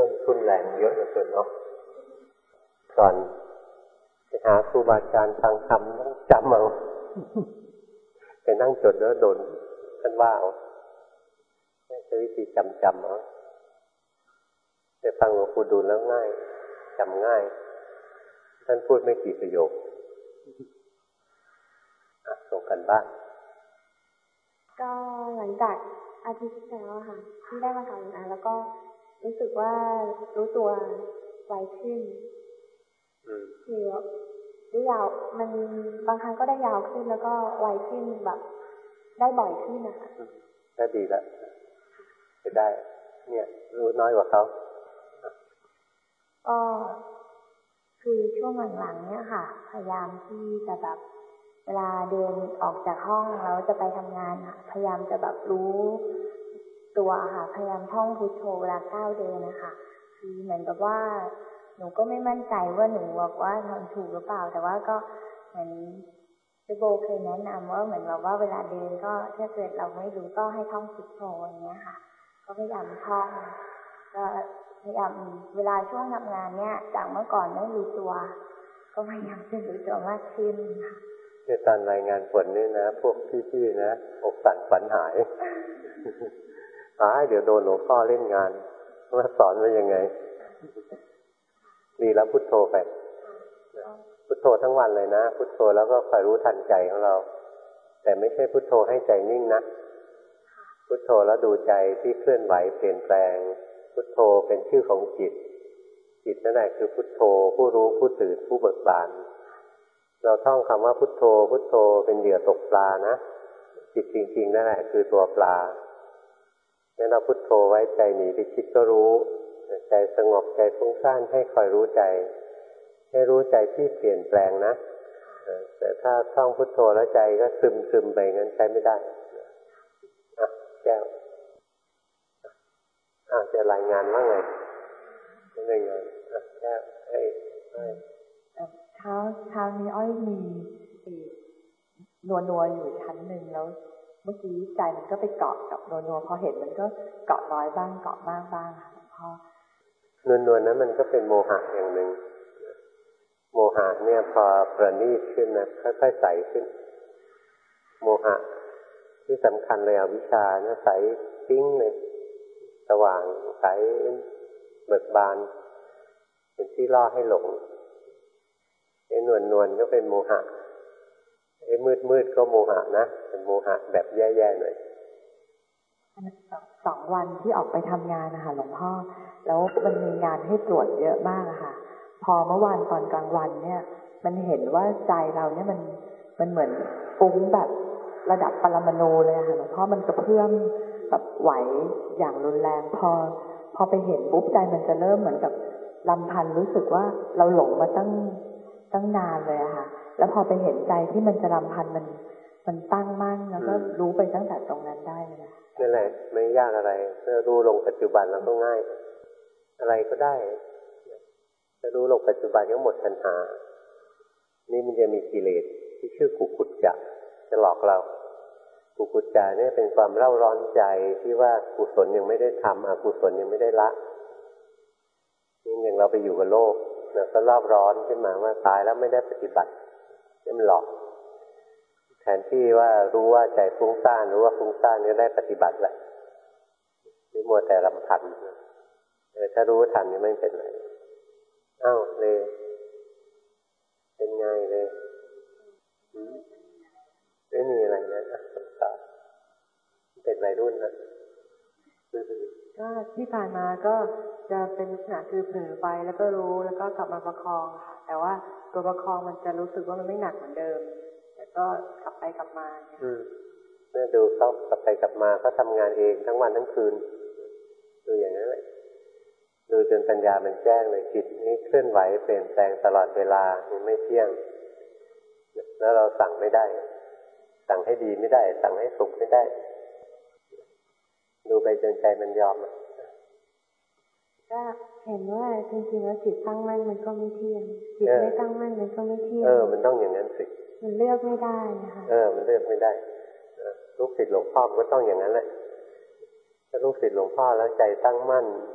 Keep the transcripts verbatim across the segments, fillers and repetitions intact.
รื่องทุนแรงเยอะเหลือเกินเนาะก่อนไปหาครูบาอาจารย์ฟังธรรมต้องจำเอาไปนั่งจดแล้วโดนท่านว่าเอาใช้วิธีจำจำเอาไปฟังหลวงปู่ดูลแล้วง่ายจำง่ายท่านพูดไม่กี่ประโยคส่งกันบ้างก็หลังจากอาทิตย์ที่แล้วค่ะที่ได้มาทำงานแล้วก็รู้สึกว่ารู้ตัวไวขึ้นคือได้ยาวมันบางครั้งก็ได้ยาวขึ้นแล้วก็ไวขึ้นแบบได้บ่อยขึ้นนะคะก็ดีแล้วจะได้เนี่ยรู้น้อยกว่าเขาก็คือช่วงหลังๆเนี่ยค่ะพยายามที่จะแบบเวลาเดินออกจากห้องแล้วจะไปทำงานค่ะพยายามจะแบบรู้ตัวค่ะพยายามท่องพุทโธเวลาก้าวเดินนะคะคือเหมือนกับว่าหนูก็ไม่มั่นใจว่าหนูบอกว่าทำถูกหรือเปล่าแต่ว่าก็เหมือนพี่โบเคยแนะนำว่าเหมือนแบบว่าเวลาเดินก็ถ้าเกิดเราไม่รู้ก็ให้ท่องพุทโธอย่างเงี้ยค่ะก็พยายามท่องก็พยายามเวลาช่วงทำงานเนี่ยจากเมื่อก่อนไม่รู้ตัวก็พยายามจะรู้ตัวมากขึ้นค่ะในตอนรายงานผลนี่นะพวกพี่ๆนะอกสั่นขวัญหายหายเดี๋ยวโดนหลวงพ่อเล่นงานว่าสอนว่ายังไงดีแล้วพุทโธไปพุทโธทั้งวันเลยนะพุทโธแล้วก็คอยรู้ทันใจของเราแต่ไม่ใช่พุทโธให้ใจนิ่งนะพุทโธแล้วดูใจที่เคลื่อนไหวเปลี่ยนแปลงพุทโธเป็นชื่อของจิตจิตนั่นแหละคือพุทโธผู้รู้ผู้ตื่นผู้เบิกบานเราท่องคำว่าพุทโธพุทโธเป็นเหยื่อตกปลานะจิตจริงๆนั่นแหละคือตัวปลางั้นเราพุทโธไว้ใจหนีไปคิดก็รู้ใจสงบใจฟุ้งซ่านให้คอยรู้ใจให้รู้ใจที่เปลี่ยนแปลงนะแต่ถ้าท่องพุทโธแล้วใจก็ซึมซึมไปงั้นใช้ไม่ได้อ่ะแก้วอ่ะจะรายงานว่าไงไม่ได้งานอ่ะแก้วให้ให้เช้าเช้านี้อ้อยมีนัวนัวอยู่ชั้นหนึ่งแล้วเมื่อกี้ใจมันก็ไปเกาะกับนัวนัวพอเห็นมันก็เกาะน้อยบ้างเกาะมากบ้างค่ะหลวงพ่อนวลนวลนั้นมันก็เป็นโมหะอย่างหนึ่งโมหะเนี่ยพอประณีตขึ้นนะค่อยๆใสขึ้นโมหะที่สำคัญเลยอวิชชานะใสปิ้งเลยสว่างใสเบิกบานเป็นที่ล่อให้หลงไอ้นวลนวลก็เป็นโมหะไอ้มืดมืดก็โมหะนะเป็นโมหะแบบแย่ๆหน่อยสองวันที่ออกไปทำงานนะคะหลวงพ่อแล้วมันมีงานให้ตรวจเยอะมากอะค่ะพอเมื่อวานตอนกลางวันเนี่ยมันเห็นว่าใจเราเนี่ยมันมันเหมือนฟุ้งแบบระดับปรมาณูเลยค่ะหลวงพ่อมันกระเพื่อมแบบไหวอย่างรุนแรงพอพอไปเห็นปุ๊บใจมันจะเริ่มเหมือนกับลำพันรู้สึกว่าเราหลงมาตั้งตั้งนานเลยอะค่ะแล้วพอไปเห็นใจที่มันจะลำพันมันมันตั้งมั่นแล้วก็รู้ไปตั้งแต่ตรงนั้นได้เลยนั่นแหละไม่ยากอะไรถ้ารู้ลงปัจจุบันแล้วก็ง่ายอะไรก็ได้ถ้ารู้ลงปัจจุบันก็หมดปัญหานี่มันจะมีกิเลสที่ชื่อกุกุจจะจะหลอกเรากุกุจจะเนี่ยเป็นความเร่าร้อนใจที่ว่ากุศลยังไม่ได้ทำอกุศลยังไม่ได้ละนี่อย่างเราไปอยู่กับโลกแล้วก็รอบร้อนขึ้นมาว่าตายแล้วไม่ได้ปฏิบัตินี่มันหลอกแทนที่ว่ารู้ว่าใจฟุ้งซ่านรู้ว่าฟุ้งซ่านก็ได้ปฏิบัติแหละนี่มัวแต่รำพันเออถ้ารู้ทันนี่ไม่เป็นไรอ้าวเลยเป็นไงเลยไม่มีอะไรนะสงสารเป็นวัยรุ่นนะก็ที่ผ่านมาก็จะเป็นลักษณะคือเผลอไปแล้วก็รู้แล้วก็กลับมาประคองค่ะแต่ว่าตัวประคองมันจะรู้สึกว่ามันไม่หนักเหมือนเดิมแต่ก็กลับไปกลับมาอืมเนี่ยดูเขากลับไปกลับมาเขาทำงานเองทั้งวันทั้งคืนดูอย่างนั้นเลยดูจนปัญญามันแจ้งเลยจิตนี้เคลื่อนไหวเปลี่ยนแปลงตลอดเวลามันไม่เที่ยงแล้วเราสั่งไม่ได้สั่งให้ดีไม่ได้สั่งให้สุขไม่ได้ดูไปจนใจมันยอมก็เห็นว่าจริงๆแล้วจิตตั้งมั่นมันก็ไม่เที่ยงจิตไม่ตั้งมั่นมันก็ไม่เที่ยงเออมันต้องอย่างนั้นสิมันเลือกไม่ได้นะคะเออมันเลือกไม่ได้ลูกศิษย์หลวงพ่อก็ต้องอย่างนั้นแหละถ้าลูกศิษย์หลวงพ่อแล้วใจตั้งมั่น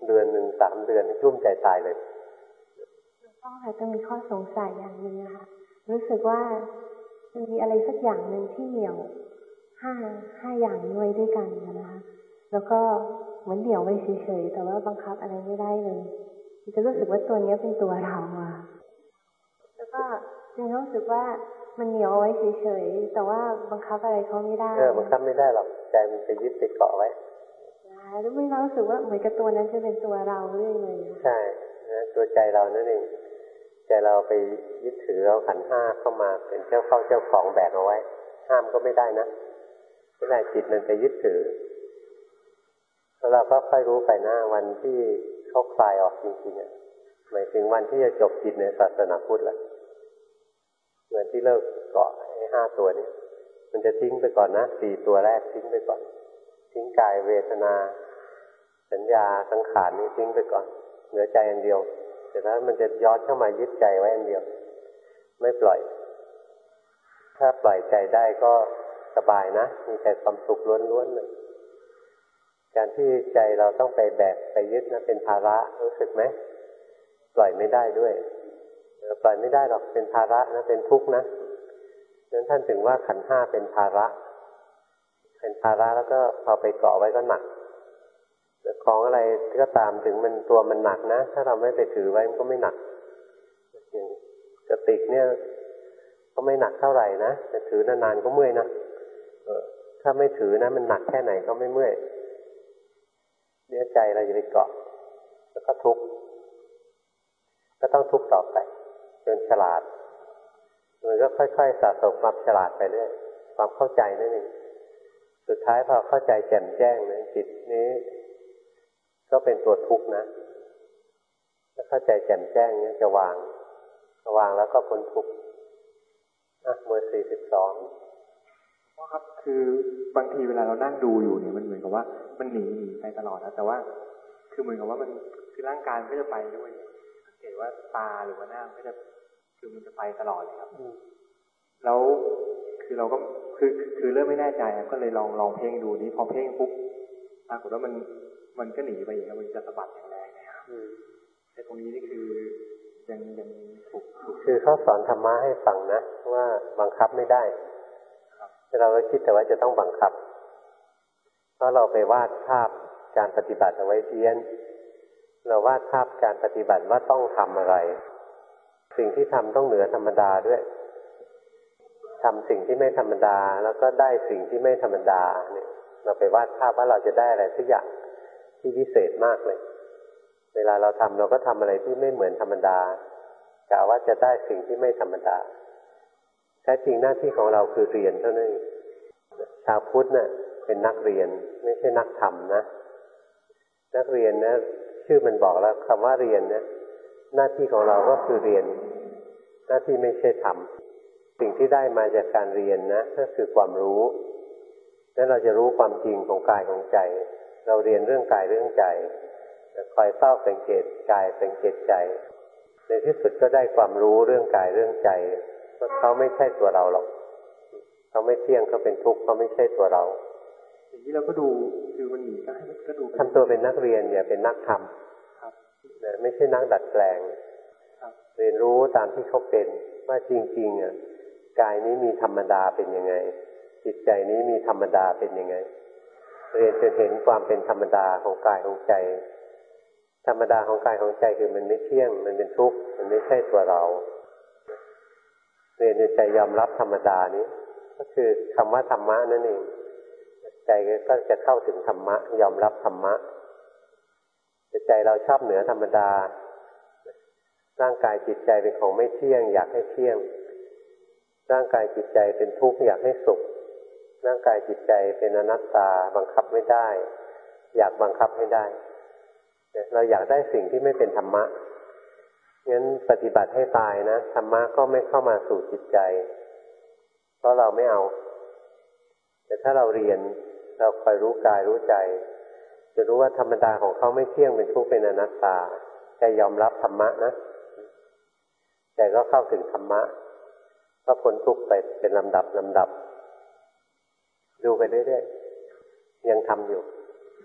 เดือนหนึ่งสามเดือนกลุ้มใจตายเลยก็ค่ะจะมีข้อสงสัยอย่างหนึ่งนะคะรู้สึกว่ามันมีอะไรสักอย่างหนึ่งที่เหนี่ยวห้าห้าอย่างนี้ไว้ด้วยกันนะคะแล้วก็เหมือนเดี่ยวไว้เฉยๆแต่ว่าบังคับอะไรไม่ได้เลยจะรู้สึกว่าตัวนี้เป็นตัวเราอะแล้วก็จะรู้สึกว่ามันเหนียวไว้เฉยๆแต่ว่าบังคับอะไรเขาไม่ได้เออบังคับไม่ได้หรอกใจมันไปยึดไปเกาะไว้แล้วไม่รู้สึกว่าเหมือนกับตัวนั้นจะเป็นตัวเราเรื่อยเลยใช่นะตัวใจเรานั่นเองใจเราไปยึดถือเราขันธ์ห้าเข้ามาเป็นเจ้าเข้าเจ้าของแบกเอาไว้ห้ามก็ไม่ได้นะไม่ได้จิตมันไปยึดถือแล้วเราก็ค่อยรู้ไปหน้าวันที่เขาคลายออกจริงๆอ่ะหมายถึงวันที่จะจบจิตในศาสนาพุทธแล้วเหมือนที่เลิกเกาะไอ้ห้าตัวนี้มันจะทิ้งไปก่อนนะสี่ตัวแรกทิ้งไปก่อนทิ้งกายเวทนาสัญญาสังขารนี้ทิ้งไปก่อนเหลือใจอันเดียวแต่ถ้ามันจะย้อนเข้ามายึดใจไว้อันเดียวไม่ปล่อยถ้าปล่อยใจได้ก็สบายนะมีแต่ความสุขล้วนๆเลยการที่ใจเราต้องไปแบกไปยึดนะเป็นภาระรู้สึกไหมปล่อยไม่ได้ด้วยปล่อยไม่ได้หรอกเป็นภาระนะเป็นทุกข์นะฉะนั้นท่านถึงว่าขันธ์ห้าเป็นภาระเป็นภาระแล้วก็พอไปเกาะไว้ก็หนักของอะไรก็ตามถึงมันตัวมันหนักนะถ้าเราไม่ไปถือไว้มันก็ไม่หนักอย่างกระติกเนี่ยก็ไม่หนักเท่าไหร่นะแต่ถือนานๆก็เมื่อยนะถ้าไม่ถือนะมันหนักแค่ไหนก็ไม่เมื่อยเนื้อใจเราจะไปเกาะแล้วก็ทุกข์ก็ต้องทุกข์ต่อไปจนฉลาดมันก็ค่อยๆสะสมความฉลาดไปเรื่อยความเข้าใจนั่นเองสุดท้ายพอเข้าใจแจ่มแจ้งนะจิตนี้ก็เป็นตัวทุกข์นะถ้าเข้าใจแจ่มแจ้งนี้จะวางวางแล้วก็พ้นทุกข์อ่ะเมื่อสี่สิบสองพ่อครับคือบางทีเวลาเรานั่งดูอยู่เนี่ยมันเหมือนกับว่ามันหนีหนีไปตลอดนะแต่ว่าคือเหมือนกับว่ามันคือร่างกายก็จะไปด้วยสังเกตว่าตาหรือว่าหน้าก็จะคือมันจะไปตลอดเลยครับแล้วคือเราก็คือคือเริ่มไม่แน่ใจก็เลยลองลองเพ่งดูนี้พอเพ่งปุ๊บปรากฏว่ามันมันก็หนีไปอย่างนี้มันจะสะบัดอย่างแรงนะครับแต่ตรงนี้นี่คือยังยังถูกคือเขาสอนธรรมะให้ฟังนะว่าบังคับไม่ได้เราก็คิดแต่ว่าจะต้องบังคับเพราะเราไปวาดภาพการปฏิบัติเอาไว้เพี้ยนเราวาดภาพการปฏิบัติว่าต้องทำอะไรสิ่งที่ทำต้องเหนือธรรมดาด้วยทำสิ่งที่ไม่ธรรมดาแล้วก็ได้สิ่งที่ไม่ธรรมดาเนี่ยเราไปวาดภาพว่าเราจะได้อะไรสักอย่างที่พิเศษมากเลยเวลาเราทำเราก็ทำอะไรที่ไม่เหมือนธรรมดากะว่าจะได้สิ่งที่ไม่ธรรมดาแท้จริงหน้าที่ของเราคือเรียนเท่านั้นเองชาวพุทธเนี่ยเป็นนักเรียนไม่ใช่นักธรรมนะนักเรียนนะชื่อมันบอกแล้วคำว่าเรียนเนี่ยหน้าที่ของเราก็คือเรียนหน้าที่ไม่ใช่ทำสิ่งที่ได้มาจากการเรียนนะก็คือความรู้แล้วเราจะรู้ความจริงของกายของใจเราเรียนเรื่องกายเรื่องใจคอยเฝ้าสังเกตกายสังเกตใจในที่สุดก็ได้ความรู้เรื่องกายเรื่องใจว่าเขาไม่ใช่ตัวเราหรอกเขาไม่เที่ยงเขาเป็นทุกข์เขาไม่ใช่ตัวเราอย่างนี้เราก็ดูคือมันหนีก็ให้ก็ดูทำตัวเป็นนักเรียนอย่าเป็นนักธรรมนะไม่ใช่นักดัดแปลงเรียนรู้ตามที่เขาเป็นว่าจริงๆอ่ะกายนี้มีธรรมดาเป็นยังไงจิตใจนี้มีธรรมดาเป็นยังไงเรียนจนเห็นความเป็นธรรมดาของกายของใจธรรมดาของกายของใจคือมันไม่เที่ยงมันเป็นทุกข์มันไม่ใช่ตัวเราเรียนจนใจยอมรับธรรมดานี้ก็คือคำว่าธรรมะนั่นเองใจก็จะเข้าถึงธรรมะยอมรับธรรมะใจเราชอบเหนือธรรมดาร่างกายจิตใจเป็นของไม่เที่ยงอยากให้เที่ยงร่างกายจิตใจเป็นทุกข์อยากให้สุขร่างกายจิตใจเป็นอนัตตาบังคับไม่ได้อยากบังคับให้ได้เราอยากได้สิ่งที่ไม่เป็นธรรมะงั้นปฏิบัติให้ตายนะธรรมะก็ไม่เข้ามาสู่จิตใจเพราะเราไม่เอาแต่ถ้าเราเรียนเราคอยรู้กายรู้ใจจะรู้ว่าธรรมดาของเขาไม่เที่ยงเป็นทุกข์เป็นอนัตตาใจยอมรับธรรมะนะใจก็เข้าถึงธรรมะก็พ้นทุกข์ไปเป็นลำดับลำดับดูไปเรื่อยๆยังทำอยู่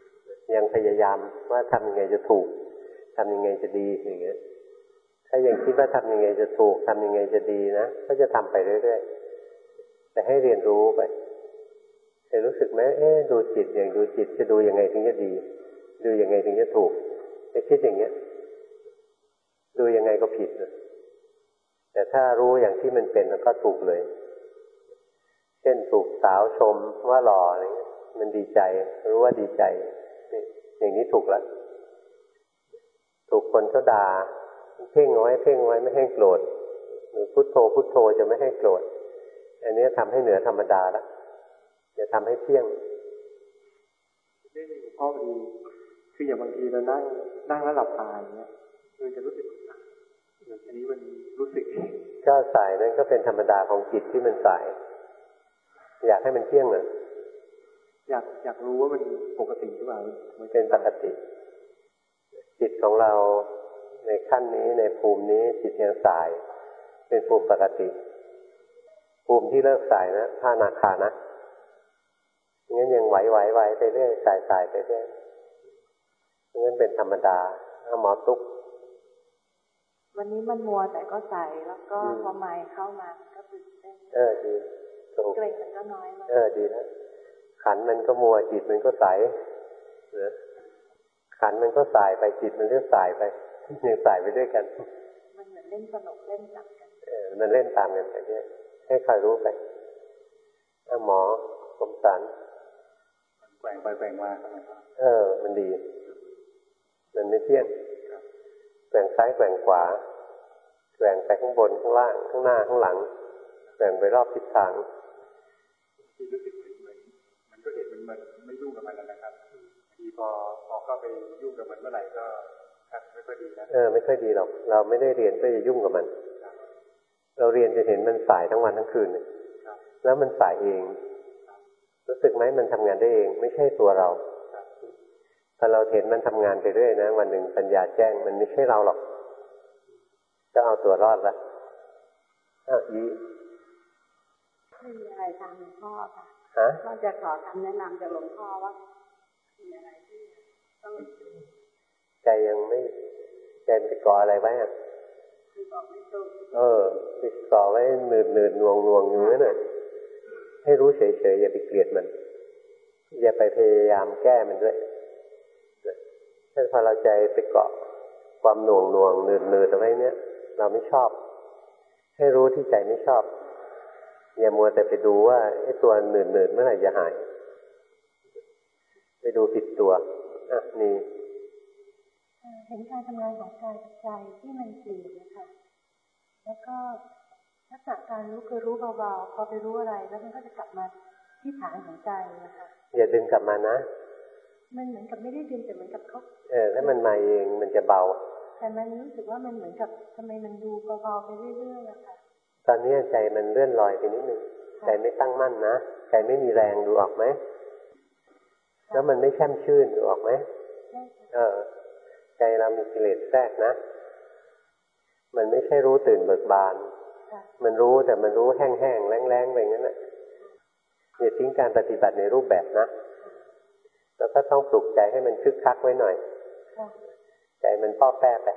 ยังพยายามว่าทำยังไงจะถูกทำยังไงจะดีอย่างเงี้ยถ้ายังคิดว่าทำยังไงจะถูกทำยังไงจะดีนะก็จะทำไปเรื่อยๆแต่ให้เรียนรู้ไปเคยรู้สึกไหมเอ๊ะดูจิตอย่างดูจิตจะดูยังไงถึงจะดีดูยังไงถึงจะถูกจะคิดอย่างเงี้ยดูยังไงก็ผิดนะแต่ถ้ารู้อย่างที่มันเป็นก็ถูกเลยเช่นถูกสาวชมว่าหล่ออะไรเงี้ยมันดีใจรู้ว่าดีใจอย่างนี้ถูกแล้วถูกคนเขาด่าเพ่งเอาไว้เพ่งเอาไว้ไม่ให้โกรธหรือพุทโธพุทโธจะไม่ให้โกรธอันนี้ทำให้เหนือธรรมดาแล้วจะทำให้เที่ยงได้ยินหลวงพ่อพอดีคืออย่างบางทีเรานั่งนั่งแล้วหลับตาอย่างเงี้ยมันจะรู้สึกอันนี้มันรู้สึกก็สายนั่นก็เป็นธรรมดาของจิตที่มันสายอยากให้มันเที่ยงเหรออยากอยากรู้ว่ามันปกติหรือเปล่ามันเป็นปกติจิตของเราในขั้นนี้ในภูมินี้จิตยังสายเป็นภูมิปกติภูมิที่เลิกสายนะพระอนาคานะงั้นยังไหวไหวไหวไปเรื่อยสายสายไปเรื่อยงั้นเป็นธรรมดาถ้าหมอตุ๊กวันนี้มันมัวแต่ก็ใส่แล้วก็พอไมค์เข้ามาก็ตื่นเต้นเออดีถูกเกรงมันก็น้อยมากเออดีนะขันมันก็มัวจิตมันก็ใสเนอะขันมันก็สายไปจิตมันก็สายไปยังสายไปด้วยกันมันเหมือนเล่นสนุกเล่นจับกันเออมันเล่นตามกันไปเนี่ยให้คอยรู้ไปถ้าหมอสมสันแกว่งไปแกว่งมาใช่ไหมครับเออมันดีมันไม่เที่ยงแกว่งซ้ายแกว่งขวาแกว่งไปข้างบนข้างล่างข้างหน้าข้างหลังแกว่งไปรอบทิศทางที่รู้สึกเหมือนมันก็เห็นมันมันไม่ยุ่งกับมันแล้วนะครับทีพอพอเข้าไปยุ่งกับมันเมื่อไหร่ก็ไม่ค่อยดีนะเออไม่ค่อยดีหรอกเราไม่ได้เรียนเพื่อจะยุ่งกับมันเราเรียนจะเห็นมันสายทั้งวันทั้งคืนแล้วมันสายเองรู้สึกไหมมันทำงานได้เองไม่ใช่ตัวเราพอเราเห็นมันทำงานไปเรื่อยนะวันหนึ่งปัญญาแจ้งมันไม่ใช่เราหรอกก็เอาตัวรอดละอ้าวอีไม่มีอะไรทางหลวงพ่อค่ะฮะก็จะขอคำแนะนำจากหลวงพ่อว่ามีอะไรที่ต้องใจยังไม่ใจไปก่ออะไรไว้อ่ะคือบอกไม่ถูกเออไปก่อไว้หนืดหนืดหน่วงหน่วงอยู่นั่นแหละให้รู้เฉยเฉยอย่าไปเกลียดมันอย่าไปพยายามแก้มันด้วยถ้าพอเราใจไปเกาะความหน่วงหน่วงหนืดหนืดเอาไว้เนี้ยเราไม่ชอบให้รู้ที่ใจไม่ชอบอย่ามัวแต่ไปดูว่าไอ้ตัวหนืดหนืดเมื่อไหร่จะหายไปดูผิดตัวอ่ะนี่เห็นการทำงานของกายกับใจที่มันเปลี่ยนนะคะแล้วก็ลักษณะการรู้คือรู้เบาๆพอไปรู้อะไรแล้วมันก็จะกลับมาที่ฐานของใจนะคะอย่าดึงกลับมานะมันเหมือนกับไม่ได้ดึงแต่เหมือนกับเขาเออแล้วมันมาเองมันจะเบาแต่มันรู้สึกว่ามันเหมือนกับทำไมมันดูเบาๆไปเรื่อยๆอะค่ะตอนนี้ใจมันเลื่อนลอยไปนิดนึงใจไม่ตั้งมั่นนะใจไม่มีแรงดูออกไหมแล้วมันไม่แช่มชื่นดูออกไหมเออใจเรามีกิเลสแทรกนะมันไม่ใช่รู้ตื่นเบิกบานมันรู้แต่มันรู้แห้งๆแรงๆไปงั้นแหละอย่าทิ้งการปฏิบัติในรูปแบบนะแล้วก็ต้องปลุกใจให้มันคึกคักไว้หน่อยใจมันป้อแป้ไป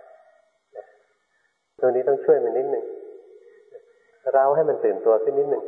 ตรงนี้ต้องช่วยมันนิดนึงเราให้มันตื่นตัวขึ้นนิดนึง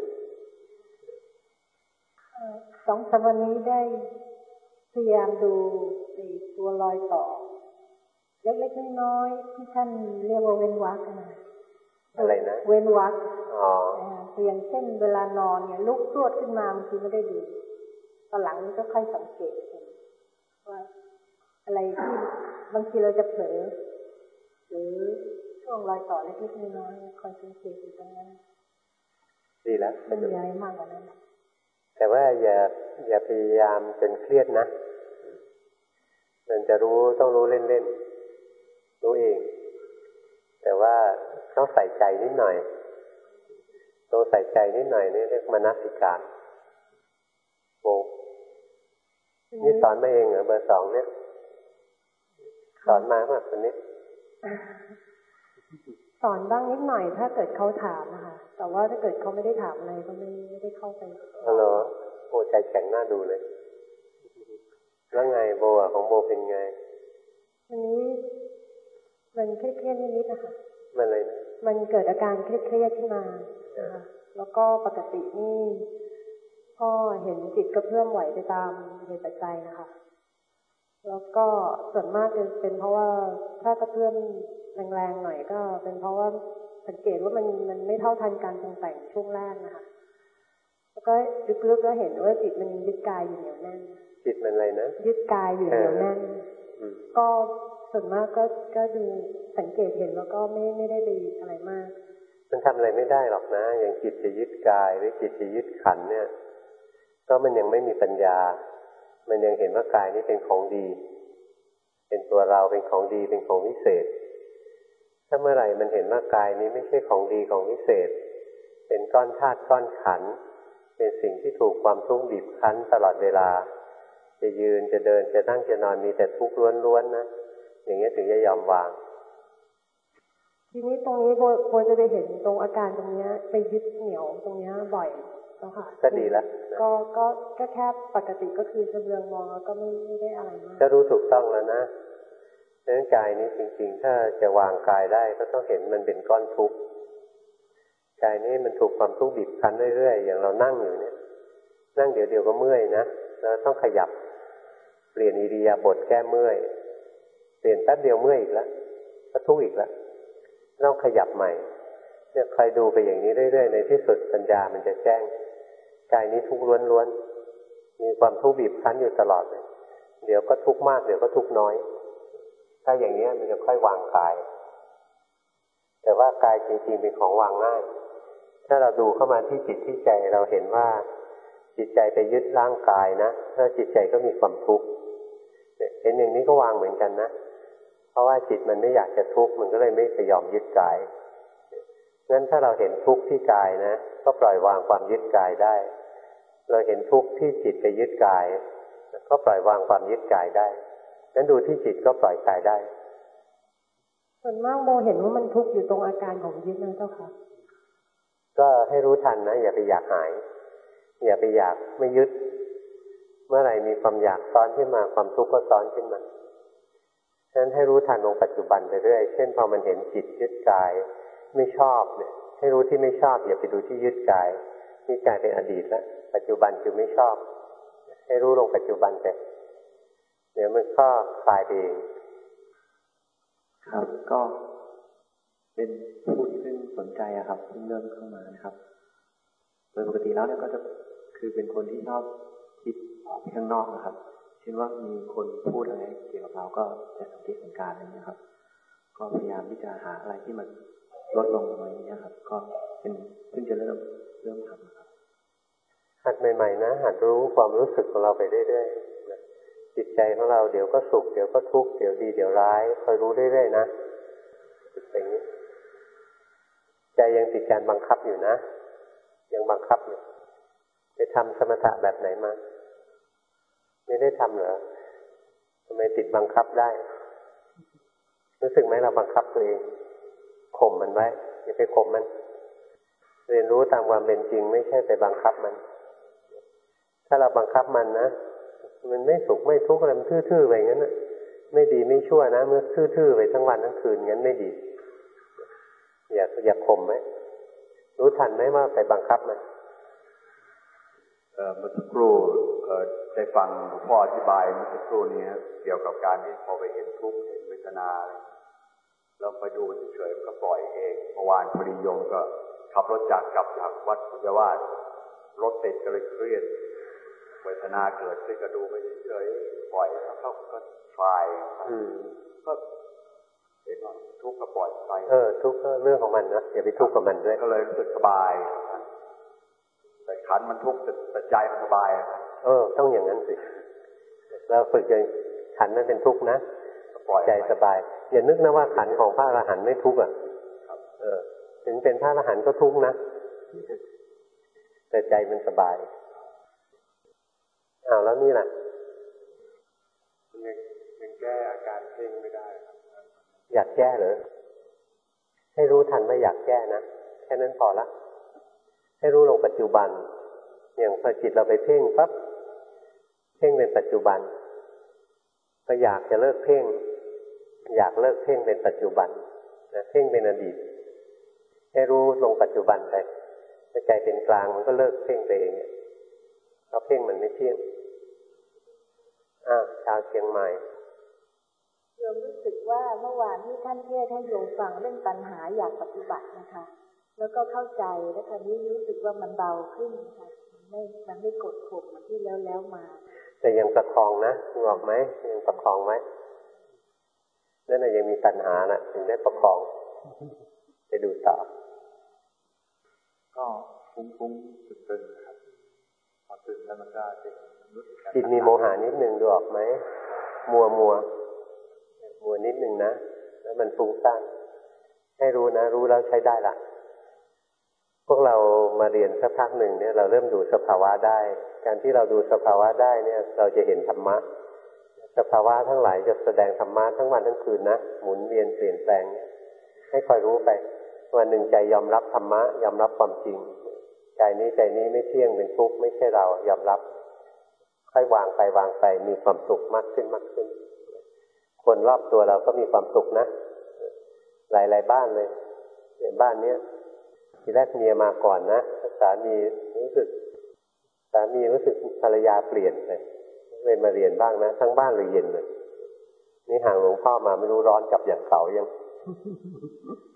สองสามวันนี้ได้พยายามดูตัวรอยต่อเล็กๆน้อยๆที่ท่านเรียกว่าเว้นวรรคนะอะไรนะเว้นวรรคอ๋ออย่างเช่นเวลานอนเนี่ยลุกพรวดขึ้นมาบางทีไม่ได้ดูตอนหลังนี้ก็ค่อยสังเกตเห็นว่าอะไรที่บางทีเราจะเผลอหรือช่วงรอยต่อเล็กๆน้อยๆคอยสังเกตอยู่ตรงนั้นดีแล้วไม่มีอะไรมากกว่านั้นแต่ว่าอย่าอย่าพยายามจนเครียดนะมันจะรู้ต้องรู้เล่นๆรู้เองแต่ว่าต้องใส่ใจนิดหน่อยต้องใส่ใจนิดหน่อยนี่เรียกมนสิการโอ้นี่สอนมาเองเหรอเบอร์สองเนี่ยสอนมาป่ะคนนี้สอนบ้างนิดหน่อยถ้าเกิดเขาถามนะคะแต่ว่าถ้าเกิดเขาไม่ได้ถามอะไรก็ไม่ไม่ได้เข้าไปอ๋อเหรอโอ้ใจแข็งน่าดูเลยแล้วไงโบอ่ะของโบเป็นไงอันนี้มันเครียดๆนิดๆนะคะมันอะไรนะมันเกิดอาการเครียดๆขึ้นมานะคะแล้วก็ปกตินี่ก็เห็นจิตกระเพื่อมไหวไปตามเหตุปัจจัยนะคะแล้วก็ส่วนมากจะเป็นเพราะว่าถ้ากระเพื่อมแรงๆหน่อยก็เป็นเพราะว่าสังเกตว่ามันมันไม่เท่าทันการปรุงแต่งช่วงแรกนะคะแล้วก็ลึกๆก็เห็นว่าจิตมันยึดกายอยู่เหนียวแน่นจิตมันอะไรนะยึดกายอยู่เหนียวแน่นก็ส่วนมากก็ก็ดูสังเกตเห็นแล้วก็ไม่ไม่ได้ไปอะไรมากมันทำอะไรไม่ได้หรอกนะอย่างจิตจะยึดกายหรือจิตจะยึดขันธ์เนี่ยก็มันยังไม่มีปัญญามันยังเห็นว่ากายนี้เป็นของดีเป็นตัวเราเป็นของดีเป็นของวิเศษถ้าเมื่อไหร่มันเห็นว่ากายนี้ไม่ใช่ของดีของวิเศษเป็นก้อนธาตุก้อนขันธ์เป็นสิ่งที่ถูกความทุกข์บีบคั้นตลอดเวลาจะยืนจะเดินจะนั่งจะนอนมีแต่ทุกข์ล้วนๆนะอย่างนี้ถึงจะยอมวางทีนี้ตรงนี้โบโบจะไปเห็นตรงอาการตรงนี้ไปยึดเหนี่ยวตรงนี้บ่อยแล้วค่ะก็ดีแล้วก็ก็ก็แค่ปกติก็คือเฉลียวมองแล้วก็ไม่ไม่ได้อะไรมากก็รู้ถูกต้องแล้วนะเพราะฉะนั้นกายนี้จริงๆถ้าจะวางกายได้ก็ต้องเห็นมันเป็นก้อนทุกข์กายนี้มันถูกความทุกข์บีบคั้นเรื่อยๆอย่างเรานั่งอยู่เนี่ยนั่งเดี๋ยวเดียวก็เมื่อยนะเราต้องขยับเปลี่ยนอิริยาบถแก้เมื่อยเปลี่ยนแป๊บเดียวเมื่อยอีกแล้วก็ทุกข์อีกแล้วต้องขยับใหม่เนี่ยใครดูไปอย่างนี้เรื่อยๆในที่สุดปัญญามันจะแจ้งกายนี้ทุกข์ล้วนๆมีความทุกข์บีบคั้นอยู่ตลอดเลยเดี๋ยวก็ทุกข์มากเดี๋ยวก็ทุกข์น้อยถ้าอย่างนี้มันจะค่อยวางกายแต่ว่ากายจริงๆเป็นของวางง่ายถ้าเราดูเข้ามาที่จิตที่ใจเราเห็นว่าจิตใจไปยึดร่างกายนะแล้วจิตใจก็มีความทุกข์เห็นอย่างนี้ก็วางเหมือนกันนะเพราะว่าจิตมันไม่อยากจะทุกข์มันก็เลยไม่ไปยอมยึดกายงั้นถ้าเราเห็นทุกข์ที่กายนะก็ปล่อยวางความยึดกายได้เราเห็นทุกข์ที่จิตไปยึดกายก็ปล่อยวางความยึดกายได้งั้นดูที่จิตก็ปล่อยกายได้ส่วนมากโมเห็นว่ามันทุกข์อยู่ตรงอาการของยึดนะเจ้าค่ะก็ให้รู้ทันนะอย่าไปอยากหายอย่าไปอยากไม่ยึดเมื่อไหร่มีความอยากซ้อนขึ้นมาความทุกข์ก็ซ้อนขึ้นมาฉะนั้นให้รู้ทันลงปัจจุบันไปเรื่อยเช่นพอมันเห็นจิตยึดกายไม่ชอบเนี่ยให้รู้ที่ไม่ชอบอย่าไปดูที่ยึดกายนี่กลายเป็นอดีตแล้วปัจจุบันคือไม่ชอบให้รู้ลงปัจจุบันไปเดี๋ยวมันก็คลายเองครับก็เป็นผู้ที่เพิ่งสนใจอะครับเพิ่งเริ่มเข้ามานะครับโดยปกติแล้วเนี่ยก็จะคือเป็นคนที่ชอบคิดออกไปข้างนอกนะครับเช่นว่ามีคนพูดอะไรเกี่ยวกับเราก็จะสังเกตสังการอะไรนี้ครับก็พยายามที่จะหาอะไรที่มันลดลงอะไรอย่างนี้ครับก็เป็นเพิ่งจะเริ่มเริ่มทำครับหัดใหม่ๆนะหัดรู้ความรู้สึกของเราไปเรื่อยๆจิตใจของเราเดี๋ยวก็สุขเดี๋ยวก็ทุกข์เดี๋ยวดีเดี๋ยวร้ายคอยรู้เรื่อยๆนะอย่างนี้ใจยังติดการบังคับอยู่นะยังบังคับอยู่ไปทำสมถะแบบไหนมาไม่ได้ทำเหรอทำไมติดบังคับได้รู้สึกไหมเราบังคับตัวเองข่มมันไว้อย่าไปข่มมันเรียนรู้ตามความเป็นจริงไม่ใช่ไปบังคับมันถ้าเราบังคับมันนะมันไม่สุขไม่ทุกข์อะไรมันทื่อๆไปงั้นนะไม่ดีไม่ชั่วนะเมื่อทื่อๆไปทั้งวันทั้งคืนงั้นไม่ดีอยากอยากข่มไหมรู้ทันไหมว่าไปบังคับมันเอ่อเมื่อสักครู่เอ่อได้ฟังหลวงพ่ออธิบายเมื่อสักครู่นี้เกี่ยวกับการที่พอไปเห็นทุกข์เห็นเวทนาเราไปดูเฉยๆก็ปล่อยเองเมื่อวานพอดีโยมก็ขับรถจากกลับจากวัดปุญญวาสรถติดก็เลยเครียดเวทนาเกิดขึ้นก็ดูไปเฉยๆปล่อยแล้วเขาก็คลายก็เห็นว่าทุกข์ก็ปล่อยไปเออทุกข์ก็เรื่องของมันนะอย่าไปทุกข์กับมันด้วยก็เลยรู้สึกสบายแต่ขันมันทุกข์แต่ใจมันสบายเออต้องอย่างนั้นสิเราฝึกจนขันมันเป็นทุกข์นะใจสบายอย่านึกนะว่าขันของพระอรหันต์ไม่ทุกข์อ่ะเออถึงเป็นพระอรหันต์ก็ทุกข์นะแต่ใจมันสบายอ้าวแล้วนี่ล่ะยังยังแก้อาการเพ่งไม่ได้อยากแก้เหรอให้รู้ทันว่าอยากแก้นะแค่นั้นพอละให้รู้ลงปัจจุบันอย่างพอจิตเราไปเพ่งปั๊บเพ่งเป็นปัจจุบันก็อยากจะเลิกเพ่งอยากเลิกเพ่งเป็นปัจจุบันนะเพ่งเป็นอดีตให้รู้ลงปัจจุบันไปถ้าใจเป็นกลางมันก็เลิกเพ่งไปเองเพราะเพ่งมันไม่เที่ยงอ้าวชาวเชียงใหม่โยมรู้สึกว่าเมื่อวานที่ท่านเทศน์ให้โยมฟังเรื่องปัญหาอยากปฏิบัตินะคะแล้วก็เข้าใจแล้วคราวนี้รู้สึกว่ามันเบาขึ้นค่ะมันไม่มันไม่กดข่มเหมือนที่แล้วแล้วมาแต่ยังประคองนะนึกออกไหมยังประคองไว้นั่นน่ะยังมีตัณหาน่ะถึงได้ประคองไปดูต่อก็ฟุ้งๆตึงๆครับพอตึงแล้วมันก็จะรู้สึกจิตมีโมหะนิดนึงดูออกไหมมัวมัวมัวนิดนึงนะแล้วมันฟุ้งซ่านให้รู้นะรู้แล้วใช้ได้ละพวกเรามาเรียนสักพักหนึ่งเนี่ยเราเริ่มดูสภาวะได้การที่เราดูสภาวะได้เนี่ยเราจะเห็นธรรมะสภาวะทั้งหลายจะแสดงธรรมะทั้งวันทั้งคืนนะหมุนเวียนเปลี่ยนแปลงให้คอยรู้ไปวันหนึ่งใจยอมรับธรรมะยอมรับความจริงใจนี้ใจนี้ไม่เที่ยงเป็นทุกข์ไม่ใช่เรายอมรับค่อยวางไปวางไปมีความสุขมากขึ้นมากขึ้นคนรอบตัวเราก็มีความสุขนะหลายๆบ้านเลยอย่างบ้านเนี้ยทีแรกเมียมาก่อนนะสามีรู้สึกสามีรู้สึกภรรยาเปลี่ยนไปเลยมาเรียนบ้างนะทั้งบ้านเลยเย็นเลยนี่ห่างหลวงพ่อมาไม่รู้ร้อนกับอย่างเก่ายัง